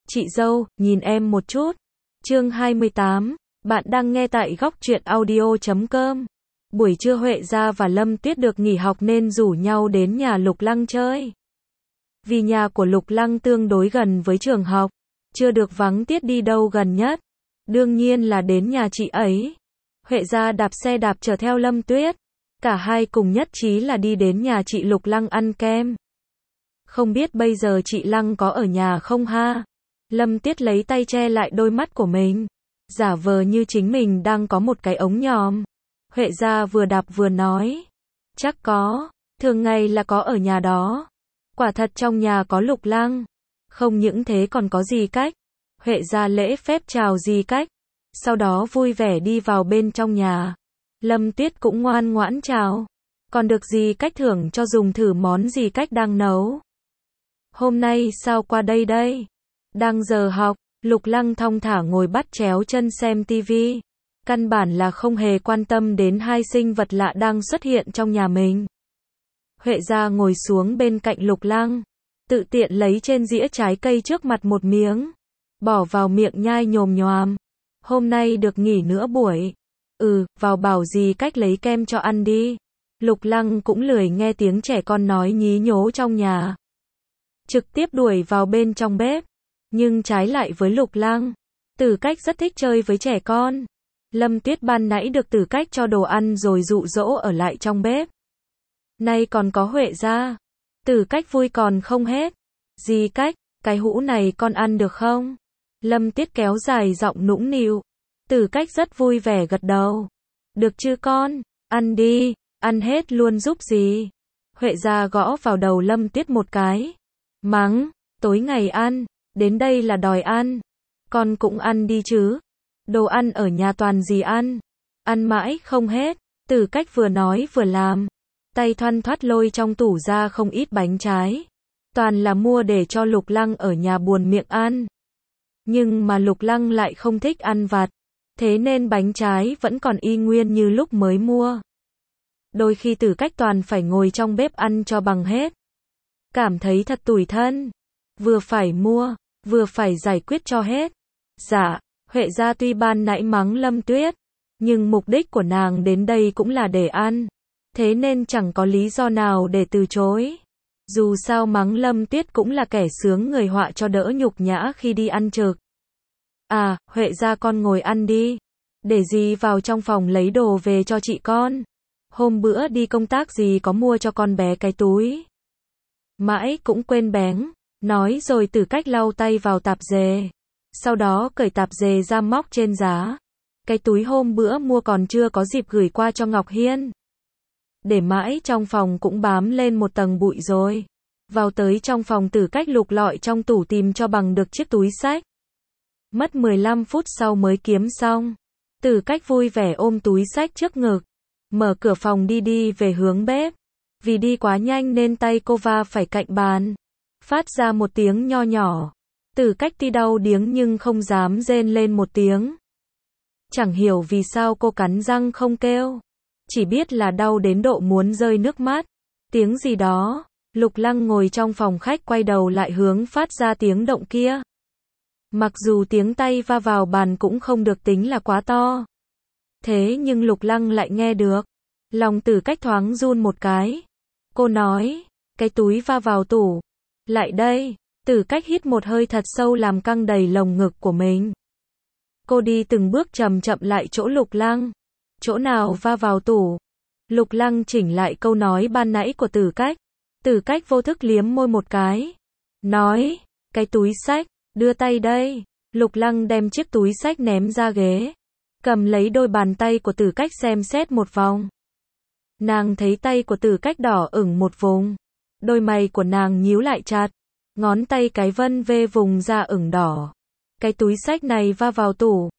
Chị dâu, nhìn em một chút. Chương 28, bạn đang nghe tại góc truyện audio.com. Buổi trưa Huệ Gia và Lâm Tuyết được nghỉ học nên rủ nhau đến nhà Lục Lăng chơi. Vì nhà của Lục Lăng tương đối gần với trường học, chưa được vắng tiết đi đâu gần nhất. Đương nhiên là đến nhà chị ấy. Huệ Gia đạp xe đạp chở theo Lâm Tuyết. Cả hai cùng nhất trí là đi đến nhà chị Lục Lăng ăn kem. Không biết bây giờ chị Lăng có ở nhà không ha? Lâm Tuyết lấy tay che lại đôi mắt của mình, giả vờ như chính mình đang có một cái ống nhòm. Huệ Gia vừa đạp vừa nói, chắc có, thường ngày là có ở nhà đó. Quả thật trong nhà có Lục Lăng. Không những thế còn có Dì Cách. Huệ Gia lễ phép chào Dì Cách, sau đó vui vẻ đi vào bên trong nhà. Lâm Tuyết cũng ngoan ngoãn chào, còn được Dì Cách thưởng cho dùng thử món Dì Cách đang nấu. Hôm nay sao qua đây đây? Đang giờ học, Lục Lăng thong thả ngồi bắt chéo chân xem tivi. Căn bản là không hề quan tâm đến hai sinh vật lạ đang xuất hiện trong nhà mình. Huệ Gia ngồi xuống bên cạnh Lục Lăng, tự tiện lấy trên dĩa trái cây trước mặt một miếng, bỏ vào miệng nhai nhồm nhoàm. Hôm nay được nghỉ nửa buổi. Vào bảo Dì Cách lấy kem cho ăn đi. Lục Lăng cũng lười nghe tiếng trẻ con nói nhí nhố trong nhà, trực tiếp đuổi vào bên trong bếp. Nhưng trái lại với Lục Lăng, Tử Cách rất thích chơi với trẻ con. Lâm Tuyết ban nãy được Tử Cách cho đồ ăn rồi dụ dỗ ở lại trong bếp. Nay còn có Huệ Gia. Tử Cách vui còn không hết. Dì Cách, cái hũ này con ăn được không? Lâm Tuyết kéo dài giọng nũng nịu. Tử Cách rất vui vẻ gật đầu. Được chứ con, ăn đi, ăn hết luôn giúp gì. Huệ Gia gõ vào đầu Lâm Tuyết một cái. Mắng, tối ngày ăn, đến đây là đòi ăn. Con cũng ăn đi chứ. Đồ ăn ở nhà toàn dì ăn. Ăn mãi không hết. Tử Cách vừa nói vừa làm. Tay thoăn thoắt lôi trong tủ ra không ít bánh trái. Toàn là mua để cho Lục Lăng ở nhà buồn miệng ăn. Nhưng mà Lục Lăng lại không thích ăn vặt. Thế nên bánh trái vẫn còn y nguyên như lúc mới mua. Đôi khi Tử Cách toàn phải ngồi trong bếp ăn cho bằng hết. Cảm thấy thật tủi thân. Vừa phải mua, vừa phải giải quyết cho hết. Dạ, Huệ Gia tuy ban nãy mắng Lâm Tuyết, nhưng mục đích của nàng đến đây cũng là để ăn. Thế nên chẳng có lý do nào để từ chối. Dù sao mắng Lâm Tuyết cũng là kẻ sướng người họa cho đỡ nhục nhã khi đi ăn trực. Huệ Gia con ngồi ăn đi. Để dì vào trong phòng lấy đồ về cho chị con. Hôm bữa đi công tác dì có mua cho con bé cái túi. Mãi cũng quên bén. Nói rồi Tử Cách lau tay vào tạp dề. Sau đó cởi tạp dề ra móc trên giá. Cái túi hôm bữa mua còn chưa có dịp gửi qua cho Ngọc Hiên. Để mãi trong phòng cũng bám lên một tầng bụi rồi. Vào tới trong phòng Tử Cách lục lọi trong tủ tìm cho bằng được chiếc túi xách. Mất 15 phút sau mới kiếm xong. Tử Cách vui vẻ ôm túi xách trước ngực. Mở cửa phòng đi về hướng bếp. Vì đi quá nhanh nên tay cô va phải cạnh bàn. Phát ra một tiếng nho nhỏ. Tử Cách tuy đau điếng nhưng không dám rên lên một tiếng. Chẳng hiểu vì sao cô cắn răng không kêu. Chỉ biết là đau đến độ muốn rơi nước mắt. Tiếng gì đó. Lục Lăng ngồi trong phòng khách quay đầu lại hướng phát ra tiếng động kia. Mặc dù tiếng tay va vào bàn cũng không được tính là quá to. Thế nhưng Lục Lăng lại nghe được. Lòng Tử Cách thoáng run một cái. Cô nói, cái túi va vào tủ. Lại đây. Tử Cách hít một hơi thật sâu làm căng đầy lồng ngực của mình. Cô đi từng bước chậm chậm lại chỗ Lục Lăng. Chỗ nào va vào tủ? Lục Lăng chỉnh lại câu nói ban nãy của Tử Cách. Tử Cách vô thức liếm môi một cái. Nói, cái túi xách, đưa tay đây. Lục Lăng đem chiếc túi xách ném ra ghế. Cầm lấy đôi bàn tay của Tử Cách xem xét một vòng. Nàng thấy tay của Tử Cách đỏ ửng một vùng. Đôi mày của nàng nhíu lại chặt. Ngón tay cái vân vê vùng da ửng đỏ. Cái túi xách này va vào tủ.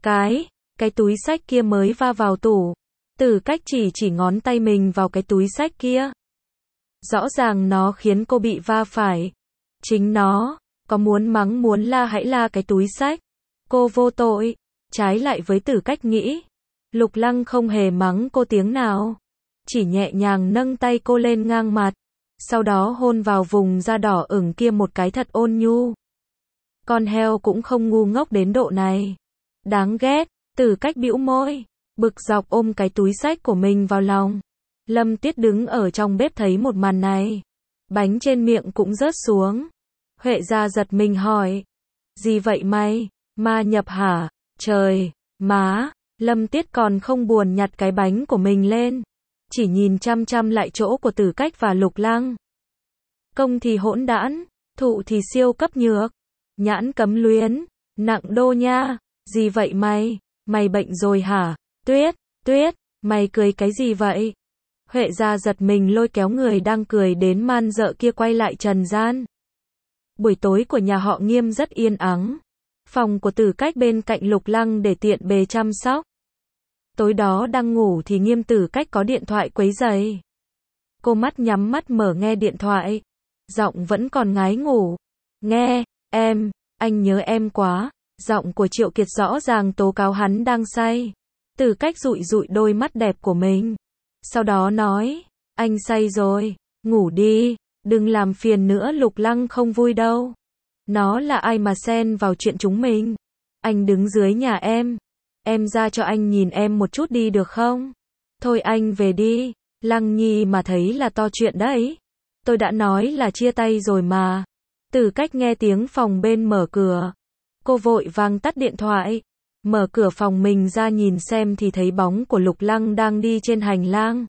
Cái túi xách kia mới va vào tủ. Tử Cách chỉ ngón tay mình vào cái túi xách kia. Rõ ràng nó khiến cô bị va phải. Chính nó, có muốn mắng muốn la hãy la cái túi xách. Cô vô tội. Trái lại với Tử Cách nghĩ. Lục Lăng không hề mắng cô tiếng nào. Chỉ nhẹ nhàng nâng tay cô lên ngang mặt. Sau đó hôn vào vùng da đỏ ửng kia một cái thật ôn nhu. Con heo cũng không ngu ngốc đến độ này. Đáng ghét, Tử Cách bĩu môi, bực dọc ôm cái túi xách của mình vào lòng. Lâm Tiết đứng ở trong bếp thấy một màn này. Bánh trên miệng cũng rớt xuống. Huệ gia giật mình hỏi. Gì vậy mày? Ma nhập hả? Trời, má. Lâm Tiết còn không buồn nhặt cái bánh của mình lên. Chỉ nhìn chăm chăm lại chỗ của Tử Cách và Lục Lăng. Công thì hỗn đản, thụ thì siêu cấp nhược. Nhãn cấm luyến, nặng đô nha. Gì vậy mày? Mày bệnh rồi hả? Tuyết, Tuyết, mày cười cái gì vậy? Huệ gia giật mình lôi kéo người đang cười đến man rợ kia quay lại trần gian. Buổi tối của nhà họ Nghiêm rất yên ắng. Phòng của Tử Cách bên cạnh Lục Lăng để tiện bề chăm sóc. Tối đó đang ngủ thì Nghiêm Tử Cách có điện thoại quấy rầy. Cô mắt nhắm mắt mở nghe điện thoại. Giọng vẫn còn ngái ngủ. Nghe, em, anh nhớ em quá. Giọng của Triệu Kiệt rõ ràng tố cáo hắn đang say. Tử Cách dụi dụi đôi mắt đẹp của mình. Sau đó nói, anh say rồi, ngủ đi, đừng làm phiền nữa. Lục Lăng không vui đâu. Nó là ai mà xen vào chuyện chúng mình? Anh đứng dưới nhà em ra cho anh nhìn em một chút đi được không? Thôi anh về đi, Lăng Nhi mà thấy là to chuyện đấy. Tôi đã nói là chia tay rồi mà. Tử Cách nghe tiếng phòng bên mở cửa. Cô vội vàng tắt điện thoại. Mở cửa phòng mình ra nhìn xem thì thấy bóng của Lục Lăng đang đi trên hành lang.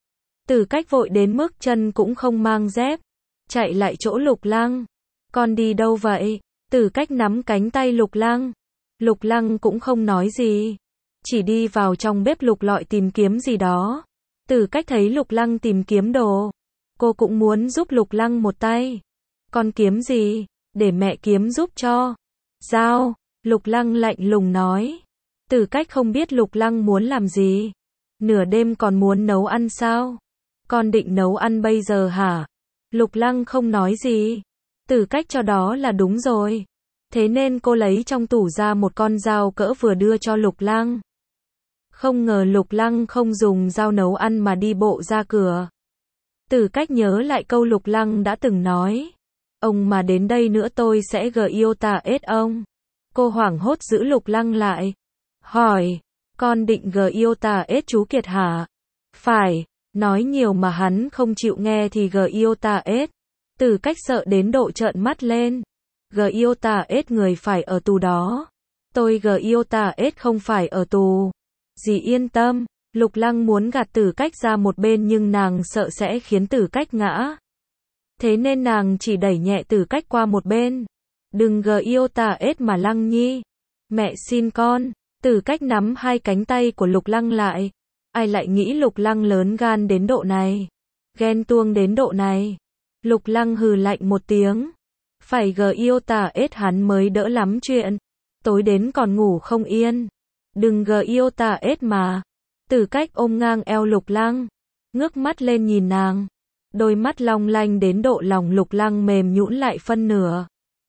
Tử Cách vội đến mức chân cũng không mang dép. Chạy lại chỗ Lục Lăng. Con đi đâu vậy? Tử Cách nắm cánh tay Lục Lăng. Lục Lăng cũng không nói gì. Chỉ đi vào trong bếp lục lọi tìm kiếm gì đó. Tử Cách thấy Lục Lăng tìm kiếm đồ. Cô cũng muốn giúp Lục Lăng một tay. Con kiếm gì? Để mẹ kiếm giúp cho. Dao. Lục Lăng lạnh lùng nói. Tử Cách không biết Lục Lăng muốn làm gì. Nửa đêm còn muốn nấu ăn sao? Con định nấu ăn bây giờ hả? Lục Lăng không nói gì. Tử Cách cho đó là đúng rồi. Thế nên cô lấy trong tủ ra một con dao cỡ vừa đưa cho Lục Lăng. Không ngờ Lục Lăng không dùng dao nấu ăn mà đi bộ ra cửa. Tử Cách nhớ lại câu Lục Lăng đã từng nói. Ông mà đến đây nữa tôi sẽ yêu ta ết ông. Cô hoảng hốt giữ Lục Lăng lại. Hỏi, con định yêu ta ết chú Kiệt hả? Phải, nói nhiều mà hắn không chịu nghe thì yêu ta ết. Tử Cách sợ đến độ trợn mắt lên. Yêu ta ết người phải ở tù đó. Tôi yêu ta ết không phải ở tù. Dì yên tâm. Lục Lăng muốn gạt Tử Cách ra một bên nhưng nàng sợ sẽ khiến Tử Cách ngã. Thế nên nàng chỉ đẩy nhẹ Tử Cách qua một bên. Đừng yêu ta ết mà Lăng Nhi. Mẹ xin con. Tử Cách nắm hai cánh tay của Lục Lăng lại. Ai lại nghĩ Lục Lăng lớn gan đến độ này. Ghen tuông đến độ này. Lục Lăng hừ lạnh một tiếng. Phải yêu ta ết hắn mới đỡ lắm chuyện. Tối đến còn ngủ không yên. Đừng yêu ta ết mà. Tử Cách ôm ngang eo Lục Lăng. Ngước mắt lên nhìn nàng. Đôi mắt long lanh đến độ lòng Lục Lăng mềm nhũn lại phân nửa.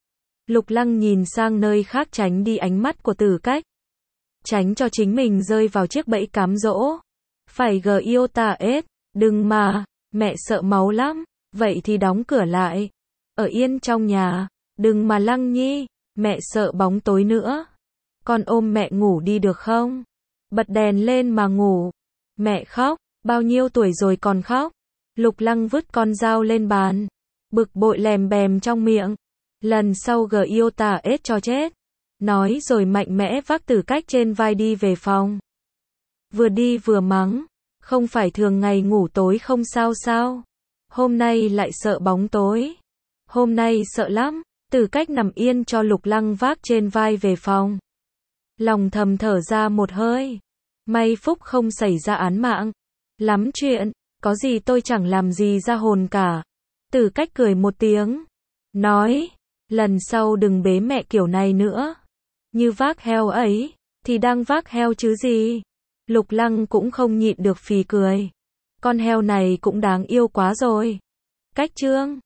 Lục Lăng nhìn sang nơi khác tránh đi ánh mắt của Tử Cách. Tránh cho chính mình rơi vào chiếc bẫy cám dỗ. Phải yêu ta ết. Đừng mà, mẹ sợ máu lắm. Vậy thì đóng cửa lại. Ở yên trong nhà. Đừng mà Lăng Nhi, mẹ sợ bóng tối nữa. Con ôm mẹ ngủ đi được không? Bật đèn lên mà ngủ. Mẹ khóc, bao nhiêu tuổi rồi còn khóc? Lục Lăng vứt con dao lên bàn. Bực bội lèm bèm trong miệng. Lần sau yêu ta ết cho chết. Nói rồi mạnh mẽ vác Tử Cách trên vai đi về phòng. Vừa đi vừa mắng. Không phải thường ngày ngủ tối không sao sao? Hôm nay lại sợ bóng tối. Hôm nay sợ lắm. Tử Cách nằm yên cho Lục Lăng vác trên vai về phòng. Lòng thầm thở ra một hơi. May phúc không xảy ra án mạng. Lắm chuyện, có gì tôi chẳng làm gì ra hồn cả. Tử Cách cười một tiếng. Nói, lần sau đừng bế mẹ kiểu này nữa. Như vác heo ấy, thì đang vác heo chứ gì. Lục Lăng cũng không nhịn được phì cười. Con heo này cũng đáng yêu quá rồi. Cách chương